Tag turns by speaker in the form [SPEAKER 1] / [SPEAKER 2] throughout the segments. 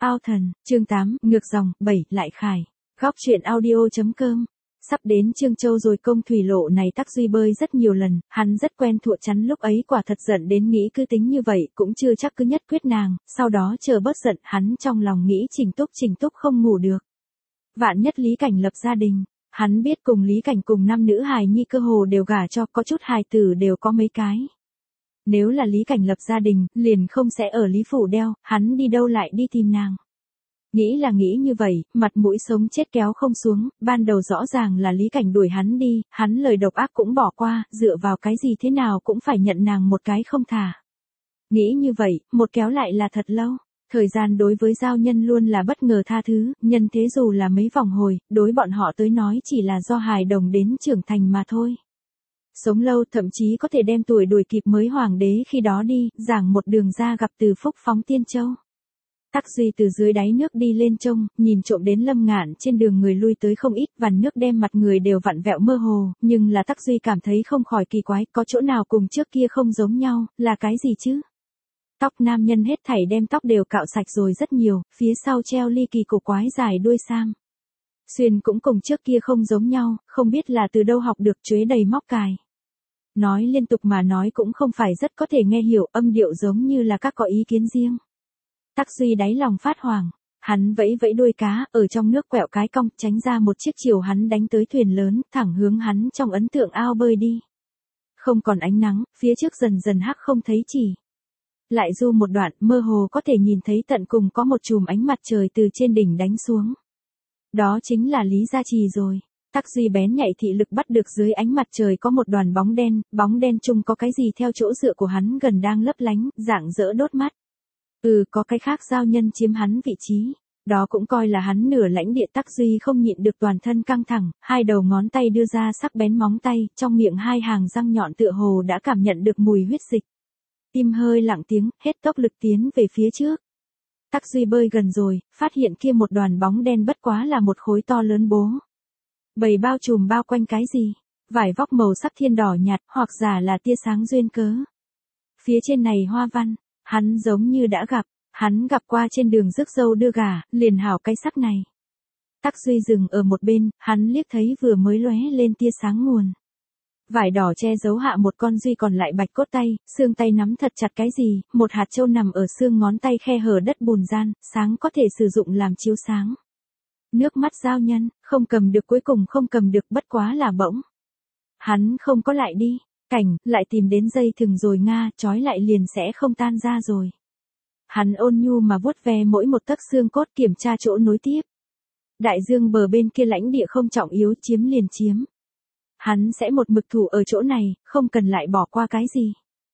[SPEAKER 1] Ao thần, chương 8, ngược dòng, 7, lại khải. Góc truyện audio.com. Sắp đến Trương Châu rồi, công thủy lộ này Tắc Duy bơi rất nhiều lần, hắn rất quen thuộc, chắn lúc ấy quả thật giận đến nghĩ cứ tính như vậy cũng chưa chắc cứ nhất quyết nàng, sau đó chờ bớt giận, hắn trong lòng nghĩ Trình Túc không ngủ được. Vạn nhất Lý Cảnh lập gia đình, hắn biết cùng Lý Cảnh cùng năm nữ hài nhi cơ hồ đều gả cho, có chút hài tử đều có mấy cái. Nếu là Lý Cảnh lập gia đình, liền không sẽ ở Lý Phủ đeo, hắn đi đâu lại đi tìm nàng. Nghĩ là nghĩ như vậy, mặt mũi sống chết kéo không xuống, ban đầu rõ ràng là Lý Cảnh đuổi hắn đi, hắn lời độc ác cũng bỏ qua, dựa vào cái gì thế nào cũng phải nhận nàng một cái không thả. Nghĩ như vậy, một kéo lại là thật lâu. Thời gian đối với giao nhân luôn là bất ngờ tha thứ, nhân thế dù là mấy vòng hồi, đối bọn họ tới nói chỉ là do hài đồng đến trưởng thành mà thôi. Sống lâu thậm chí có thể đem tuổi đuổi kịp mới hoàng đế khi đó đi, giảng một đường ra gặp Từ Phúc phóng Tiên Châu. Tắc Duy từ dưới đáy nước đi lên trông, nhìn trộm đến Lâm Ngạn trên đường người lui tới không ít, vằn nước đem mặt người đều vặn vẹo mơ hồ, nhưng là Tắc Duy cảm thấy không khỏi kỳ quái, có chỗ nào cùng trước kia không giống nhau, là cái gì chứ? Tóc nam nhân hết thảy đem tóc đều cạo sạch rồi rất nhiều, phía sau treo ly kỳ cổ quái dài đuôi sam. Xuyên cũng cùng trước kia không giống nhau, không biết là từ đâu học được, chuế đầy móc cài. Nói liên tục mà nói cũng không phải rất có thể nghe hiểu, âm điệu giống như là các có ý kiến riêng. Tắc Duy đáy lòng phát hoảng, hắn vẫy vẫy đuôi cá, ở trong nước quẹo cái cong, tránh ra một chiếc chiều hắn đánh tới thuyền lớn, thẳng hướng hắn trong ấn tượng ao bơi đi. Không còn ánh nắng, phía trước dần dần hắc không thấy chỉ. Lại du một đoạn, mơ hồ có thể nhìn thấy tận cùng có một chùm ánh mặt trời từ trên đỉnh đánh xuống. Đó chính là Lý Gia Trì rồi. Tắc Duy bén nhạy thị lực bắt được dưới ánh mặt trời có một đoàn bóng đen chung có cái gì theo chỗ dựa của hắn gần đang lấp lánh, rạng rỡ đốt mắt. Có cái khác giao nhân chiếm hắn vị trí. Đó cũng coi là hắn nửa lãnh địa. Tắc Duy không nhịn được toàn thân căng thẳng, hai đầu ngón tay đưa ra sắc bén móng tay, trong miệng hai hàng răng nhọn tựa hồ đã cảm nhận được mùi huyết dịch. Im hơi lặng tiếng, hết tốc lực tiến về phía trước. Tắc Duy bơi gần rồi, phát hiện kia một đoàn bóng đen bất quá là một khối to lớn bố. Bầy bao trùm bao quanh cái gì? Vải vóc màu sắc thiên đỏ nhạt, hoặc giả là tia sáng duyên cớ. Phía trên này hoa văn, hắn giống như đã gặp, hắn gặp qua trên đường rước dâu đưa gả, liền hảo cái sắc này. Tắc Duy dừng ở một bên, hắn liếc thấy vừa mới lóe lên tia sáng nguồn. Vải đỏ che giấu hạ một con duy còn lại bạch cốt tay, xương tay nắm thật chặt cái gì, một hạt châu nằm ở xương ngón tay khe hở đất bùn gian, sáng có thể sử dụng làm chiếu sáng. Nước mắt giao nhân, không cầm được, cuối cùng không cầm được, bất quá là bỗng. Hắn không có lại đi, cảnh, lại tìm đến dây thừng rồi nga, trói lại liền sẽ không tan ra rồi. Hắn ôn nhu mà vuốt ve mỗi một tấc xương cốt, kiểm tra chỗ nối tiếp. Đại dương bờ bên kia lãnh địa không trọng yếu, chiếm liền chiếm. Hắn sẽ một mực thủ ở chỗ này, không cần lại bỏ qua cái gì.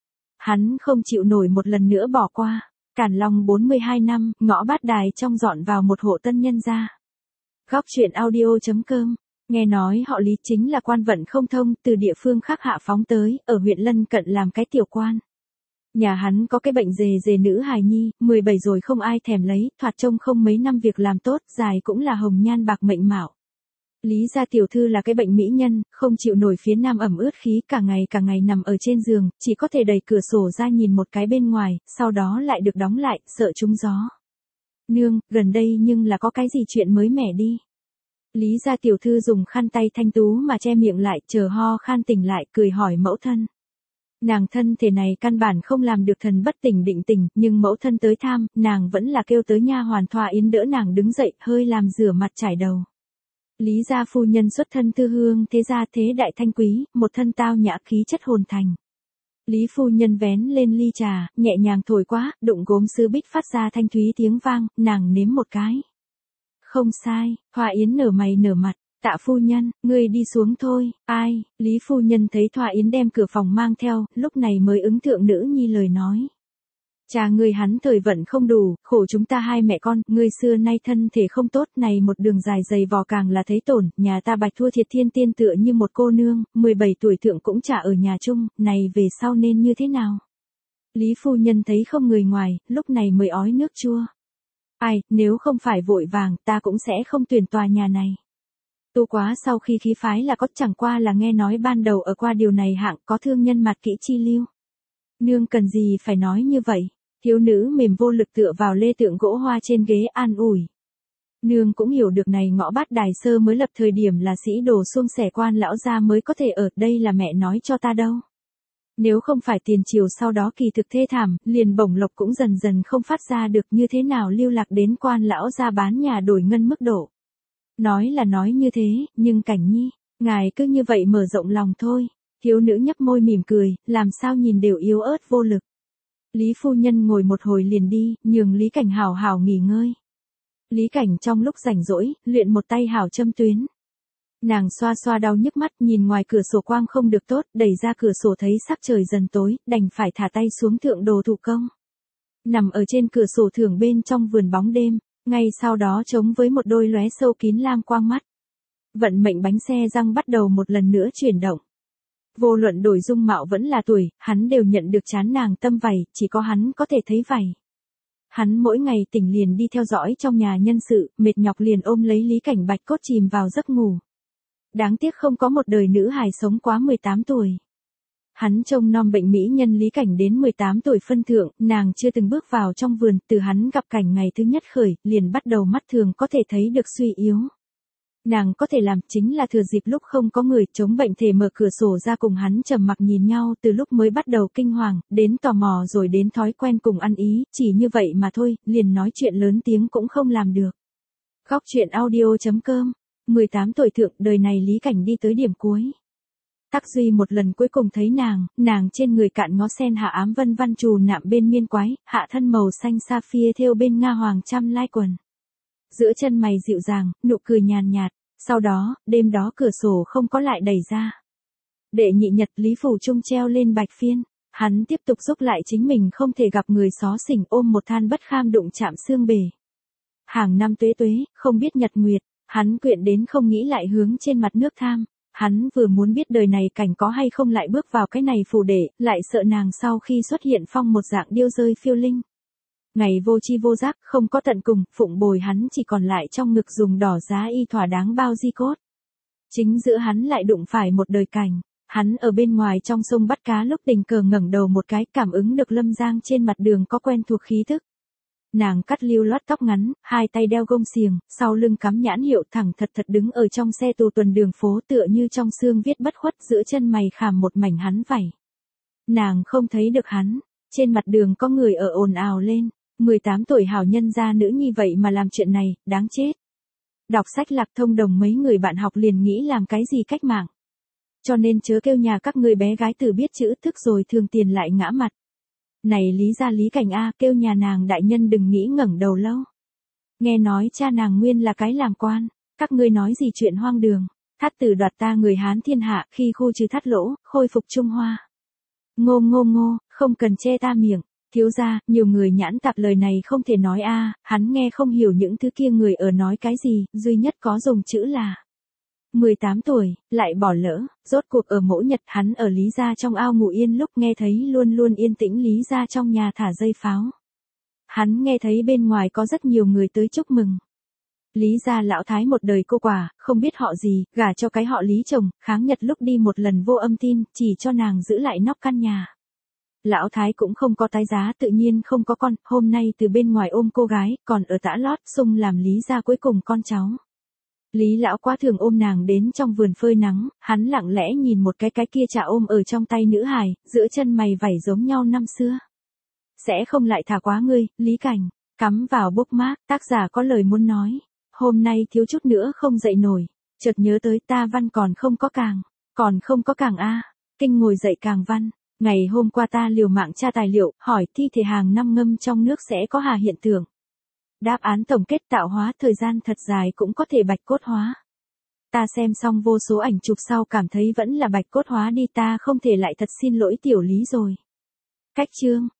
[SPEAKER 1] Hắn không chịu nổi một lần nữa bỏ qua. Cản Long 42 năm, ngõ Bát Đài trong dọn vào một hộ tân nhân gia. Góc truyện audio.com. Nghe nói họ Lý chính là quan vận không thông, từ địa phương khác hạ phóng tới, ở huyện lân cận làm cái tiểu quan. Nhà hắn có cái bệnh dề nữ hài nhi, 17 rồi không ai thèm lấy, thoạt trông không mấy năm việc làm tốt, dài cũng là hồng nhan bạc mệnh mạo. Lý gia tiểu thư là cái bệnh mỹ nhân, không chịu nổi phía nam ẩm ướt khí, cả ngày nằm ở trên giường, chỉ có thể đẩy cửa sổ ra nhìn một cái bên ngoài, sau đó lại được đóng lại, sợ trúng gió. Nương, gần đây nhưng là có cái gì chuyện mới mẻ đi. Lý gia tiểu thư dùng khăn tay thanh tú mà che miệng lại, chờ ho khan tỉnh lại, cười hỏi mẫu thân. Nàng thân thể này căn bản không làm được thần bất tỉnh định tỉnh, nhưng mẫu thân tới tham, nàng vẫn là kêu tới nha hoàn Thoa Yến đỡ nàng đứng dậy, hơi làm rửa mặt trải đầu. Lý gia phu nhân xuất thân thư hương thế gia thế đại thanh quý, một thân tao nhã khí chất hồn thành. Lý phu nhân vén lên ly trà, nhẹ nhàng thổi quá, đụng gốm sứ bích phát ra thanh thúy tiếng vang, nàng nếm một cái. Không sai, Thoa Yến nở mày nở mặt, tạ phu nhân, ngươi đi xuống thôi, ai, Lý phu nhân thấy Thoa Yến đem cửa phòng mang theo, lúc này mới ứng thượng nữ nhi lời nói. Cha ngươi hắn thời vận không đủ, khổ chúng ta hai mẹ con, ngươi xưa nay thân thể không tốt, này một đường dài dày vò càng là thấy tổn, nhà ta Bạch thua thiệt thiên tiên tựa như một cô nương, 17 tuổi thượng cũng chả ở nhà chung, này về sau nên như thế nào? Lý phu nhân thấy không người ngoài, lúc này mới ói nước chua. Ai, nếu không phải vội vàng, ta cũng sẽ không tuyển tòa nhà này. Tu quá sau khi khí phái là có, chẳng qua là nghe nói ban đầu ở qua điều này hạng có thương nhân mặt kỹ chi lưu. Nương cần gì phải nói như vậy. Thiếu nữ mềm vô lực tựa vào lê tượng gỗ hoa trên ghế an ủi. Nương cũng hiểu được này ngõ Bát Đài Sơ mới lập thời điểm là sĩ đồ suông sẻ quan lão gia mới có thể ở, đây là mẹ nói cho ta đâu. Nếu không phải tiền triều sau đó kỳ thực thê thảm, liền bổng lộc cũng dần dần không phát ra được, như thế nào lưu lạc đến quan lão gia bán nhà đổi ngân mức độ. Nói là nói như thế, nhưng Cảnh Nhi, ngài cứ như vậy mở rộng lòng thôi. Thiếu nữ nhấp môi mỉm cười, làm sao nhìn đều yếu ớt vô lực. Lý phu nhân ngồi một hồi liền đi, nhường Lý Cảnh hào hào nghỉ ngơi. Lý Cảnh trong lúc rảnh rỗi, luyện một tay hào châm tuyến. Nàng xoa xoa đau nhức mắt, nhìn ngoài cửa sổ quang không được tốt, đẩy ra cửa sổ thấy sắc trời dần tối, đành phải thả tay xuống thượng đồ thủ công. Nằm ở trên cửa sổ thưởng bên trong vườn bóng đêm, ngay sau đó chống với một đôi lóe sâu kín lam quang mắt. Vận mệnh bánh xe răng bắt đầu một lần nữa chuyển động. Vô luận đổi dung mạo vẫn là tuổi, hắn đều nhận được chán nàng tâm vảy, chỉ có hắn có thể thấy vảy. Hắn mỗi ngày tỉnh liền đi theo dõi trong nhà nhân sự, mệt nhọc liền ôm lấy Lý Cảnh bạch cốt chìm vào giấc ngủ. Đáng tiếc không có một đời nữ hài sống quá 18 tuổi. Hắn trông nom bệnh mỹ nhân Lý Cảnh đến 18 tuổi phân thượng, nàng chưa từng bước vào trong vườn, từ hắn gặp Cảnh ngày thứ nhất khởi, liền bắt đầu mắt thường có thể thấy được suy yếu. Nàng có thể làm chính là thừa dịp lúc không có người, chống bệnh thể mở cửa sổ ra cùng hắn trầm mặc nhìn nhau, từ lúc mới bắt đầu kinh hoàng, đến tò mò rồi đến thói quen cùng ăn ý, chỉ như vậy mà thôi, liền nói chuyện lớn tiếng cũng không làm được. Góc truyện audio.com 18 tuổi thượng, đời này Lý Cảnh đi tới điểm cuối. Tắc Duy một lần cuối cùng thấy nàng trên người cạn ngó sen hạ ám vân văn trù nạm bên miên quái, hạ thân màu xanh sapphire thêu bên nga hoàng trăm lai quần. Giữa chân mày dịu dàng, nụ cười nhàn nhạt, sau đó, đêm đó cửa sổ không có lại đẩy ra. Đệ nhị nhật Lý Phủ Trung treo lên bạch phiên, hắn tiếp tục giúp lại chính mình không thể gặp người xó xỉnh ôm một than bất kham đụng chạm xương bể. Hàng năm tuế tuế, không biết nhật nguyệt, hắn quyện đến không nghĩ lại hướng trên mặt nước tham. Hắn vừa muốn biết đời này Cảnh có hay không lại bước vào cái này phủ đệ, lại sợ nàng sau khi xuất hiện phong một dạng điêu rơi phiêu linh. Ngày vô chi vô giác, không có tận cùng, phụng bồi hắn chỉ còn lại trong ngực dùng đỏ giá y thỏa đáng bao di cốt. Chính giữa hắn lại đụng phải một đời Cảnh. Hắn ở bên ngoài trong sông bắt cá lúc tình cờ ngẩng đầu một cái, cảm ứng được Lâm Giang trên mặt đường có quen thuộc khí thức. Nàng cắt lưu loát tóc ngắn, hai tay đeo gông xiềng, sau lưng cắm nhãn hiệu, thẳng thật thật đứng ở trong xe tù tuần đường phố, tựa như trong xương viết bất khuất, giữa chân mày khảm một mảnh hắn vảy. Nàng không thấy được hắn, trên mặt đường có người ở ồn ào lên, 18 tuổi hảo nhân gia nữ nhi vậy mà làm chuyện này, đáng chết. Đọc sách Lạc Thông Đồng mấy người bạn học liền nghĩ làm cái gì cách mạng. Cho nên chớ kêu nhà các người bé gái từ biết chữ thức rồi thường tiền lại ngã mặt. Này Lý gia Lý Cảnh a, kêu nhà nàng đại nhân đừng nghĩ ngẩng đầu lâu. Nghe nói cha nàng nguyên là cái làm quan, các ngươi nói gì chuyện hoang đường. Thát tử đoạt ta người Hán thiên hạ, khi khu trừ thát lỗ, khôi phục Trung Hoa. Ngô ngô ngô, không cần che ta miệng. Thiếu gia, nhiều người nhãn tạp lời này không thể nói a, hắn nghe không hiểu những thứ kia người ở nói cái gì, duy nhất có dùng chữ là 18 tuổi, lại bỏ lỡ, rốt cuộc ở mỗ nhật hắn ở Lý gia trong ao ngủ yên lúc nghe thấy luôn luôn yên tĩnh Lý gia trong nhà thả dây pháo. Hắn nghe thấy bên ngoài có rất nhiều người tới chúc mừng. Lý gia lão thái một đời cô quả, không biết họ gì, gả cho cái họ Lý chồng, kháng nhật lúc đi một lần vô âm tin, chỉ cho nàng giữ lại nóc căn nhà. Lão thái cũng không có tái giá, tự nhiên không có con, hôm nay từ bên ngoài ôm cô gái, còn ở tã lót sung làm Lý gia cuối cùng con cháu. Lý lão quá thường ôm nàng đến trong vườn phơi nắng, hắn lặng lẽ nhìn một cái kia chả ôm ở trong tay nữ hài, giữa chân mày vảy giống nhau năm xưa. Sẽ không lại thả quá ngươi, Lý Cảnh, cắm vào bookmark, tác giả có lời muốn nói. Hôm nay thiếu chút nữa không dậy nổi, chợt nhớ tới ta văn còn không có càng a, kinh ngồi dậy càng văn. Ngày hôm qua ta liều mạng tra tài liệu, hỏi thi thể hàng năm ngâm trong nước sẽ có hà hiện tượng. Đáp án tổng kết tạo hóa thời gian thật dài cũng có thể bạch cốt hóa. Ta xem xong vô số ảnh chụp sau cảm thấy vẫn là bạch cốt hóa đi, ta không thể lại thật xin lỗi tiểu Lý rồi. Cách chương